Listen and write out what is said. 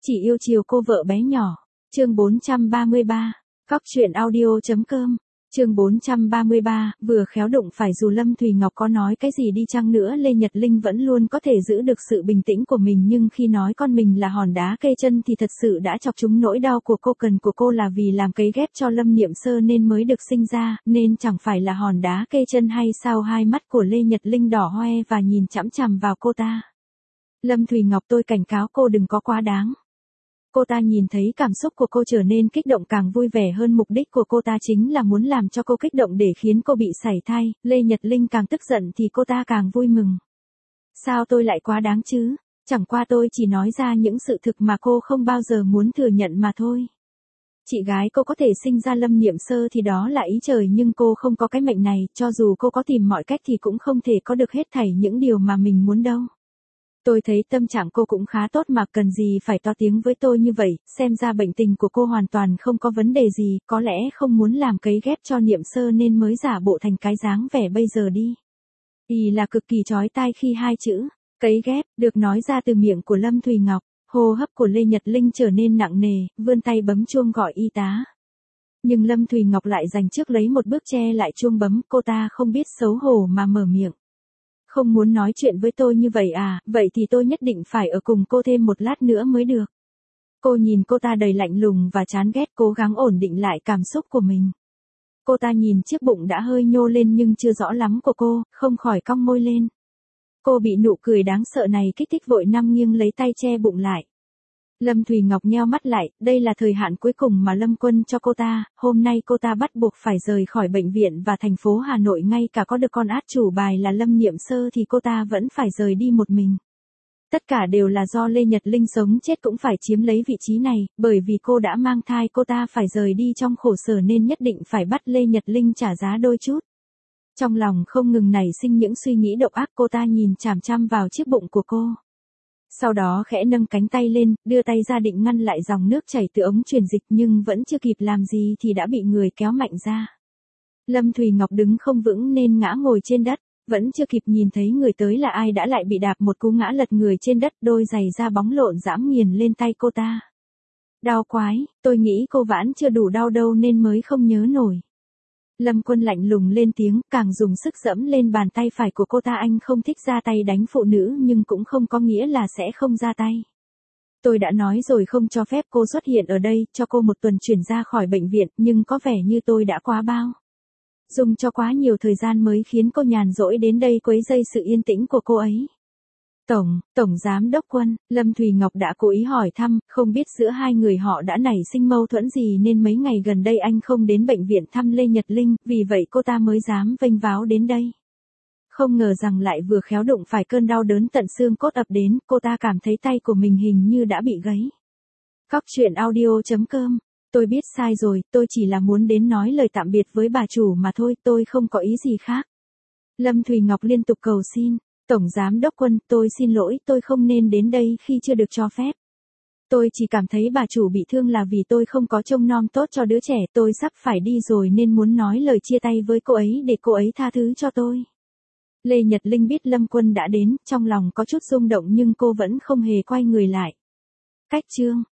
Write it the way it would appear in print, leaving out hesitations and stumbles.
Chỉ yêu chiều cô vợ bé nhỏ. Chương 433. Cóc truyện audio.com. Chương 433, vừa khéo đụng phải dù Lâm Thùy Ngọc có nói cái gì đi chăng nữa Lê Nhật Linh vẫn luôn có thể giữ được sự bình tĩnh của mình, nhưng khi nói con mình là hòn đá kê chân thì thật sự đã chọc trúng nỗi đau của cô. Cần của cô là vì làm cấy ghép cho Lâm Niệm Sơ nên mới được sinh ra, nên chẳng phải là hòn đá kê chân hay sao? Hai mắt của Lê Nhật Linh đỏ hoe và nhìn chằm chằm vào cô ta. Lâm Thùy Ngọc, tôi cảnh cáo cô đừng có quá đáng. Cô ta nhìn thấy cảm xúc của cô trở nên kích động càng vui vẻ hơn. Mục đích của cô ta chính là muốn làm cho cô kích động để khiến cô bị sảy thai. Lê Nhật Linh càng tức giận thì cô ta càng vui mừng. Sao tôi lại quá đáng chứ? Chẳng qua tôi chỉ nói ra những sự thực mà cô không bao giờ muốn thừa nhận mà thôi. Chị gái cô có thể sinh ra Lâm Niệm Sơ thì đó là ý trời, nhưng cô không có cái mệnh này. Cho dù cô có tìm mọi cách thì cũng không thể có được hết thảy những điều mà mình muốn đâu. Tôi thấy tâm trạng cô cũng khá tốt mà, cần gì phải to tiếng với tôi như vậy. Xem ra bệnh tình của cô hoàn toàn không có vấn đề gì, có lẽ không muốn làm cấy ghép cho Niệm Sơ nên mới giả bộ thành cái dáng vẻ bây giờ đi. Ý là cực kỳ chói tai khi hai chữ cấy ghép được nói ra từ miệng của Lâm Thùy Ngọc. Hô hấp của Lê Nhật Linh trở nên nặng nề, vươn tay bấm chuông gọi y tá. Nhưng Lâm Thùy Ngọc lại giành trước lấy một bước che lại chuông bấm. Cô ta không biết xấu hổ mà mở miệng. Không muốn nói chuyện với tôi như vậy à? Vậy thì tôi nhất định phải ở cùng cô thêm một lát nữa mới được. Cô nhìn cô ta đầy lạnh lùng và chán ghét, cố gắng ổn định lại cảm xúc của mình. Cô ta nhìn chiếc bụng đã hơi nhô lên nhưng chưa rõ lắm của cô, không khỏi cong môi lên. Cô bị nụ cười đáng sợ này kích thích, vội nằm nghiêng lấy tay che bụng lại. Lâm Thùy Ngọc nheo mắt lại, đây là thời hạn cuối cùng mà Lâm Quân cho cô ta. Hôm nay cô ta bắt buộc phải rời khỏi bệnh viện và thành phố Hà Nội, ngay cả có được con át chủ bài là Lâm Niệm Sơ thì cô ta vẫn phải rời đi một mình. Tất cả đều là do Lê Nhật Linh sống chết cũng phải chiếm lấy vị trí này, bởi vì cô đã mang thai, cô ta phải rời đi trong khổ sở nên nhất định phải bắt Lê Nhật Linh trả giá đôi chút. Trong lòng không ngừng nảy sinh những suy nghĩ độc ác, cô ta nhìn chằm chằm vào chiếc bụng của cô. Sau đó khẽ nâng cánh tay lên, đưa tay ra định ngăn lại dòng nước chảy từ ống truyền dịch, nhưng vẫn chưa kịp làm gì thì đã bị người kéo mạnh ra. Lâm Thùy Ngọc đứng không vững nên ngã ngồi trên đất, vẫn chưa kịp nhìn thấy người tới là ai đã lại bị đạp một cú ngã lật người trên đất, đôi giày da bóng lộn giẫm nghiền lên tay cô ta. Đau quái, tôi nghĩ cô vẫn chưa đủ đau đâu nên mới không nhớ nổi. Lâm Quân lạnh lùng lên tiếng, càng dùng sức giẫm lên bàn tay phải của cô ta. Anh không thích ra tay đánh phụ nữ nhưng cũng không có nghĩa là sẽ không ra tay. Tôi đã nói rồi không cho phép cô xuất hiện ở đây, cho cô một tuần chuyển ra khỏi bệnh viện, nhưng có vẻ như tôi đã quá bao dùng cho quá nhiều thời gian mới khiến cô nhàn rỗi đến đây quấy rầy sự yên tĩnh của cô ấy. Tổng Giám Đốc Quân, Lâm Thùy Ngọc đã cố ý hỏi thăm, không biết giữa hai người họ đã nảy sinh mâu thuẫn gì nên mấy ngày gần đây anh không đến bệnh viện thăm Lê Nhật Linh, vì vậy cô ta mới dám vênh váo đến đây. Không ngờ rằng lại vừa khéo đụng phải cơn đau đớn tận xương cốt ập đến, cô ta cảm thấy tay của mình hình như đã bị gãy. Cóc truyện audio.com. Tôi biết sai rồi, tôi chỉ là muốn đến nói lời tạm biệt với bà chủ mà thôi, tôi không có ý gì khác. Lâm Thùy Ngọc liên tục cầu xin. Tổng Giám Đốc Quân, tôi xin lỗi, tôi không nên đến đây khi chưa được cho phép. Tôi chỉ cảm thấy bà chủ bị thương là vì tôi không có trông nom tốt cho đứa trẻ, tôi sắp phải đi rồi nên muốn nói lời chia tay với cô ấy để cô ấy tha thứ cho tôi. Lê Nhật Linh biết Lâm Quân đã đến, trong lòng có chút rung động nhưng cô vẫn không hề quay người lại. Cách chương